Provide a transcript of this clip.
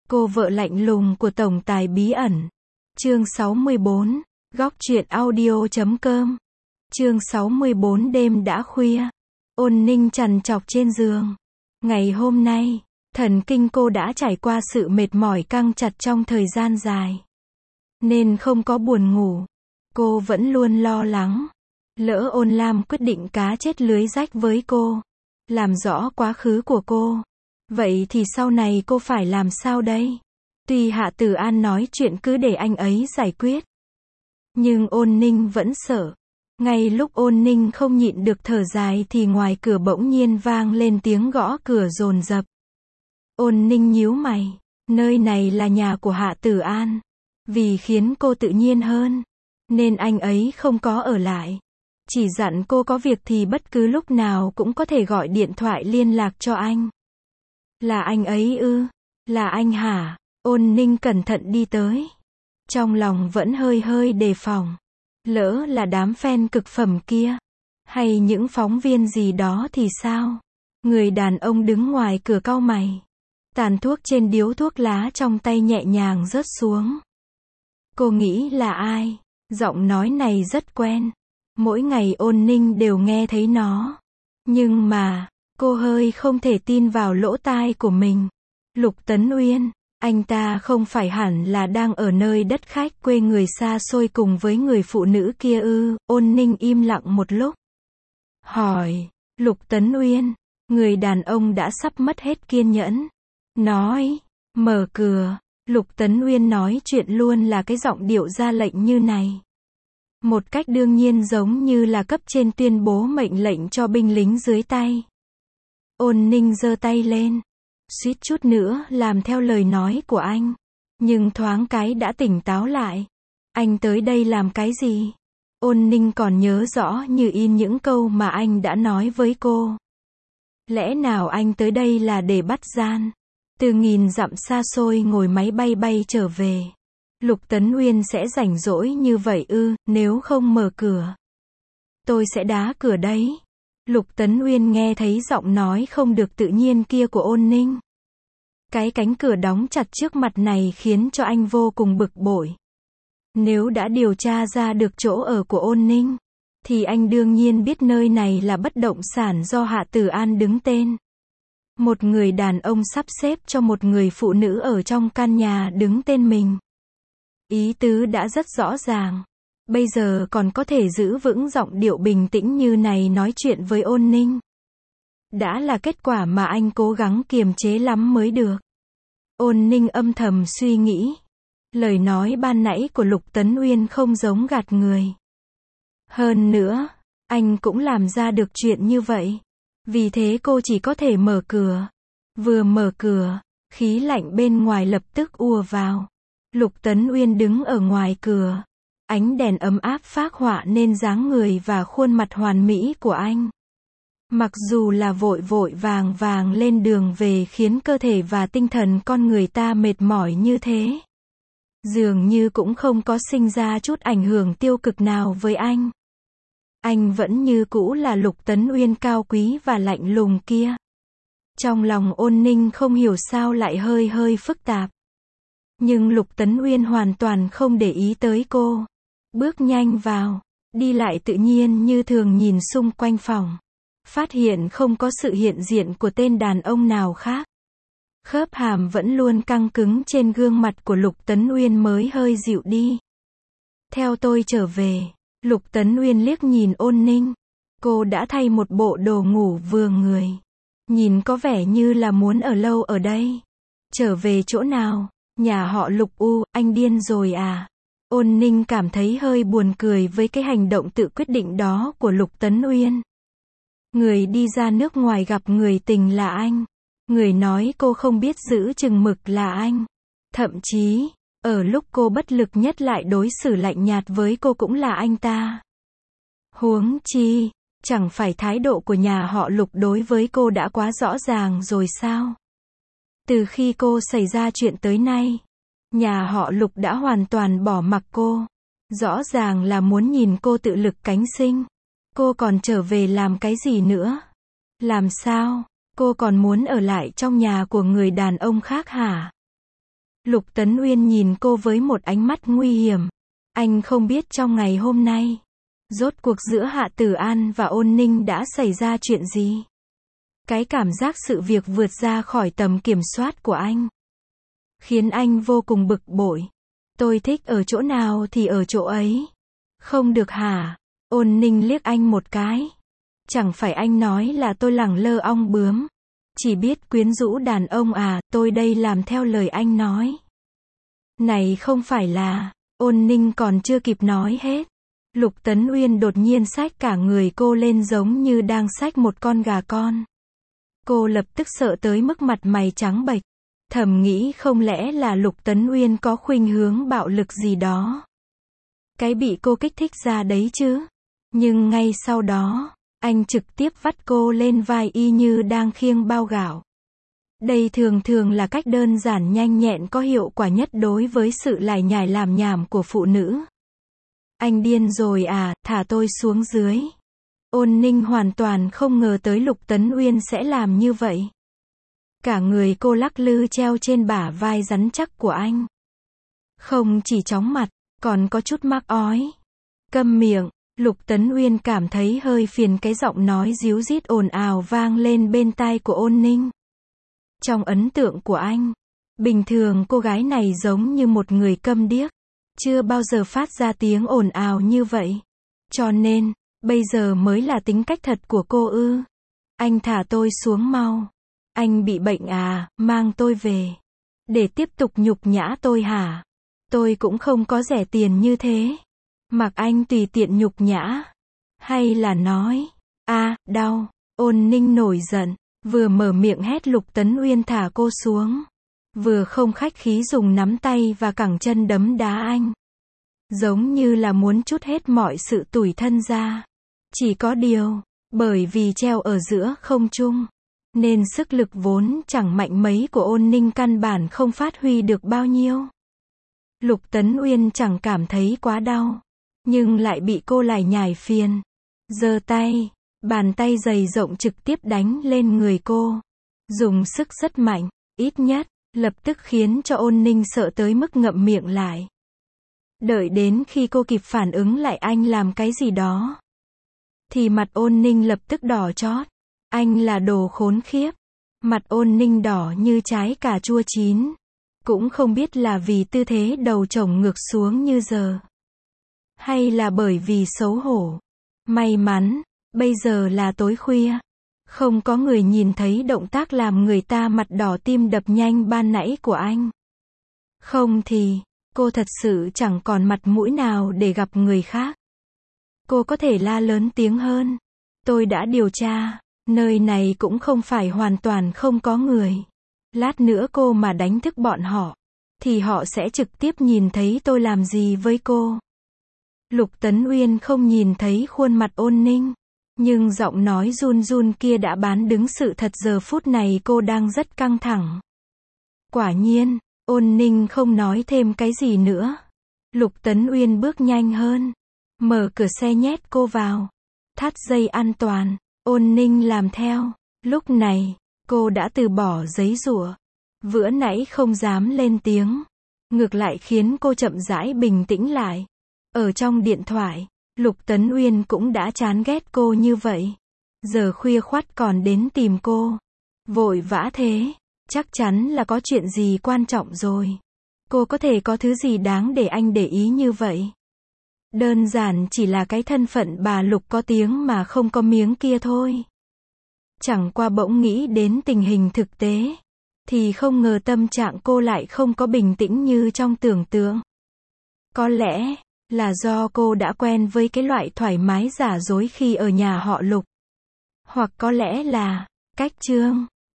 Cô vợ lạnh lùng của tổng tài bí ẩn. Chương 64. Góc truyện audio.com. Chương 64. Đêm đã khuya. Ôn Ninh trằn trọc trên giường. Ngày hôm nay, thần kinh cô đã trải qua sự mệt mỏi căng chặt trong thời gian dài, nên không có buồn ngủ. Cô vẫn luôn lo lắng. Lỡ Ôn Lam quyết định cá chết lưới rách với cô, làm rõ quá khứ của cô, vậy thì sau này cô phải làm sao đây? Tuy Hạ Tử An nói chuyện cứ để anh ấy giải quyết, nhưng Ôn Ninh vẫn sợ. Ngay lúc Ôn Ninh không nhịn được thở dài thì ngoài cửa bỗng nhiên vang lên tiếng gõ cửa dồn dập. Ôn Ninh nhíu mày, nơi này là nhà của Hạ Tử An. Vì khiến cô tự nhiên hơn, nên anh ấy không có ở lại. Chỉ dặn cô có việc thì bất cứ lúc nào cũng có thể gọi điện thoại liên lạc cho anh. Là anh ấy ư? Là anh hả? Ôn Ninh cẩn thận đi tới. Trong lòng vẫn hơi hơi đề phòng. Lỡ là đám fan cực phẩm kia, hay những phóng viên gì đó thì sao? Người đàn ông đứng ngoài cửa cau mày. Tàn thuốc trên điếu thuốc lá trong tay nhẹ nhàng rớt xuống. Cô nghĩ là ai? Giọng nói này rất quen. Mỗi ngày Ôn Ninh đều nghe thấy nó. Nhưng mà, cô hơi không thể tin vào lỗ tai của mình. Lục Tấn Uyên, anh ta không phải hẳn là đang ở nơi đất khách quê người xa xôi cùng với người phụ nữ kia ư? Ôn Ninh im lặng một lúc. Hỏi, Lục Tấn Uyên, người đàn ông đã sắp mất hết kiên nhẫn. Nói, mở cửa. Lục Tấn Uyên nói chuyện luôn là cái giọng điệu ra lệnh như này. Một cách đương nhiên giống như là cấp trên tuyên bố mệnh lệnh cho binh lính dưới tay. Ôn Ninh giơ tay lên, suýt chút nữa làm theo lời nói của anh. Nhưng thoáng cái đã tỉnh táo lại. Anh tới đây làm cái gì? Ôn Ninh còn nhớ rõ như in những câu mà anh đã nói với cô. Lẽ nào anh tới đây là để bắt gian? Từ nghìn dặm xa xôi ngồi máy bay bay trở về. Lục Tấn Uyên sẽ rảnh rỗi như vậy ư? Nếu không mở cửa, tôi sẽ đá cửa đấy. Lục Tấn Uyên nghe thấy giọng nói không được tự nhiên kia của Ôn Ninh. Cái cánh cửa đóng chặt trước mặt này khiến cho anh vô cùng bực bội. Nếu đã điều tra ra được chỗ ở của Ôn Ninh, thì anh đương nhiên biết nơi này là bất động sản do Hạ Tử An đứng tên. Một người đàn ông sắp xếp cho một người phụ nữ ở trong căn nhà đứng tên mình. Ý tứ đã rất rõ ràng. Bây giờ còn có thể giữ vững giọng điệu bình tĩnh như này nói chuyện với Ôn Ninh. Đã là kết quả mà anh cố gắng kiềm chế lắm mới được. Ôn Ninh âm thầm suy nghĩ. Lời nói ban nãy của Lục Tấn Uyên không giống gạt người. Hơn nữa, anh cũng làm ra được chuyện như vậy. Vì thế cô chỉ có thể mở cửa. Vừa mở cửa, khí lạnh bên ngoài lập tức ùa vào. Lục Tấn Uyên đứng ở ngoài cửa. Ánh đèn ấm áp phác họa nên dáng người và khuôn mặt hoàn mỹ của anh. Mặc dù là vội vội vàng vàng lên đường về khiến cơ thể và tinh thần con người ta mệt mỏi như thế, dường như cũng không có sinh ra chút ảnh hưởng tiêu cực nào với anh. Anh vẫn như cũ là Lục Tấn Uyên cao quý và lạnh lùng kia. Trong lòng Ôn Ninh không hiểu sao lại hơi hơi phức tạp. Nhưng Lục Tấn Uyên hoàn toàn không để ý tới cô. Bước nhanh vào, đi lại tự nhiên như thường nhìn xung quanh phòng. Phát hiện không có sự hiện diện của tên đàn ông nào khác. Khớp hàm vẫn luôn căng cứng trên gương mặt của Lục Tấn Uyên mới hơi dịu đi. Theo tôi trở về. Lục Tấn Uyên liếc nhìn Ôn Ninh. Cô đã thay một bộ đồ ngủ vừa người. Nhìn có vẻ như là muốn ở lâu ở đây. Trở về chỗ nào? Nhà họ Lục U, anh điên rồi à? Ôn Ninh cảm thấy hơi buồn cười với cái hành động tự quyết định đó của Lục Tấn Uyên. Người đi ra nước ngoài gặp người tình là anh. Người nói cô không biết giữ chừng mực là anh. Thậm chí, ở lúc cô bất lực nhất lại đối xử lạnh nhạt với cô cũng là anh ta. Huống chi, chẳng phải thái độ của nhà họ Lục đối với cô đã quá rõ ràng rồi sao? Từ khi cô xảy ra chuyện tới nay, nhà họ Lục đã hoàn toàn bỏ mặc cô. Rõ ràng là muốn nhìn cô tự lực cánh sinh. Cô còn trở về làm cái gì nữa? Làm sao? Cô còn muốn ở lại trong nhà của người đàn ông khác hả? Lục Tấn Uyên nhìn cô với một ánh mắt nguy hiểm. Anh không biết trong ngày hôm nay, rốt cuộc giữa Hạ Tử An và Ôn Ninh đã xảy ra chuyện gì. Cái cảm giác sự việc vượt ra khỏi tầm kiểm soát của anh, khiến anh vô cùng bực bội. Tôi thích ở chỗ nào thì ở chỗ ấy. Không được hả? Ôn Ninh liếc anh một cái. Chẳng phải anh nói là tôi lẳng lơ ong bướm, chỉ biết quyến rũ đàn ông à, tôi đây làm theo lời anh nói. Này không phải là, Ôn Ninh còn chưa kịp nói hết. Lục Tấn Uyên đột nhiên xách cả người cô lên giống như đang xách một con gà con. Cô lập tức sợ tới mức mặt mày trắng bệch. Thầm nghĩ không lẽ là Lục Tấn Uyên có khuynh hướng bạo lực gì đó. Cái bị cô kích thích ra đấy chứ. Nhưng ngay sau đó, anh trực tiếp vắt cô lên vai y như đang khiêng bao gạo. Đây thường thường là cách đơn giản nhanh nhẹn có hiệu quả nhất đối với sự lải nhải làm nhảm của phụ nữ. Anh điên rồi à, thả tôi xuống dưới. Ôn Ninh hoàn toàn không ngờ tới Lục Tấn Uyên sẽ làm như vậy. Cả người cô lắc lư treo trên bả vai rắn chắc của anh. Không chỉ chóng mặt, còn có chút mắc ói. Câm miệng, Lục Tấn Uyên cảm thấy hơi phiền cái giọng nói díu dít ồn ào vang lên bên tai của Ôn Ninh. Trong ấn tượng của anh, bình thường cô gái này giống như một người câm điếc, chưa bao giờ phát ra tiếng ồn ào như vậy. Cho nên, bây giờ mới là tính cách thật của cô ư? Anh thả tôi xuống mau. Anh bị bệnh à, mang tôi về. Để tiếp tục nhục nhã tôi hả? Tôi cũng không có rẻ tiền như thế. Mặc anh tùy tiện nhục nhã. Hay là nói, đau. Ôn Ninh nổi giận, vừa mở miệng hét Lục Tấn Uyên thả cô xuống. Vừa không khách khí dùng nắm tay và cẳng chân đấm đá anh. Giống như là muốn trút hết mọi sự tủi thân ra. Chỉ có điều, bởi vì treo ở giữa không trung, nên sức lực vốn chẳng mạnh mấy của Ôn Ninh căn bản không phát huy được bao nhiêu. Lục Tấn Uyên chẳng cảm thấy quá đau, nhưng lại bị cô lải nhải phiền. Giơ tay, bàn tay dày rộng trực tiếp đánh lên người cô. Dùng sức rất mạnh, ít nhất, lập tức khiến cho Ôn Ninh sợ tới mức ngậm miệng lại. Đợi đến khi cô kịp phản ứng lại anh làm cái gì đó, thì mặt Ôn Ninh lập tức đỏ chót. Anh là đồ khốn khiếp. Mặt Ôn Ninh đỏ như trái cà chua chín. Cũng không biết là vì tư thế đầu chổng ngược xuống như giờ, hay là bởi vì xấu hổ. May mắn, bây giờ là tối khuya. Không có người nhìn thấy động tác làm người ta mặt đỏ tim đập nhanh ban nãy của anh. Không thì, cô thật sự chẳng còn mặt mũi nào để gặp người khác. Cô có thể la lớn tiếng hơn. Tôi đã điều tra, nơi này cũng không phải hoàn toàn không có người. Lát nữa cô mà đánh thức bọn họ, thì họ sẽ trực tiếp nhìn thấy tôi làm gì với cô. Lục Tấn Uyên không nhìn thấy khuôn mặt Ôn Ninh, nhưng giọng nói run run kia đã bán đứng sự thật giờ phút này cô đang rất căng thẳng. Quả nhiên, Ôn Ninh không nói thêm cái gì nữa. Lục Tấn Uyên bước nhanh hơn, mở cửa xe nhét cô vào. Thắt dây an toàn, Ôn Ninh làm theo. Lúc này, cô đã từ bỏ giấy giụa. Vừa nãy không dám lên tiếng, ngược lại khiến cô chậm rãi bình tĩnh lại. Ở trong điện thoại, Lục Tấn Uyên cũng đã chán ghét cô như vậy. Giờ khuya khoắt còn đến tìm cô. Vội vã thế, chắc chắn là có chuyện gì quan trọng rồi. Cô có thể có thứ gì đáng để anh để ý như vậy? Đơn giản chỉ là cái thân phận bà Lục có tiếng mà không có miếng kia thôi. Chẳng qua bỗng nghĩ đến tình hình thực tế, thì không ngờ tâm trạng cô lại không có bình tĩnh như trong tưởng tượng. Có lẽ là do cô đã quen với cái loại thoải mái giả dối khi ở nhà họ Lục. Hoặc có lẽ là cách Trương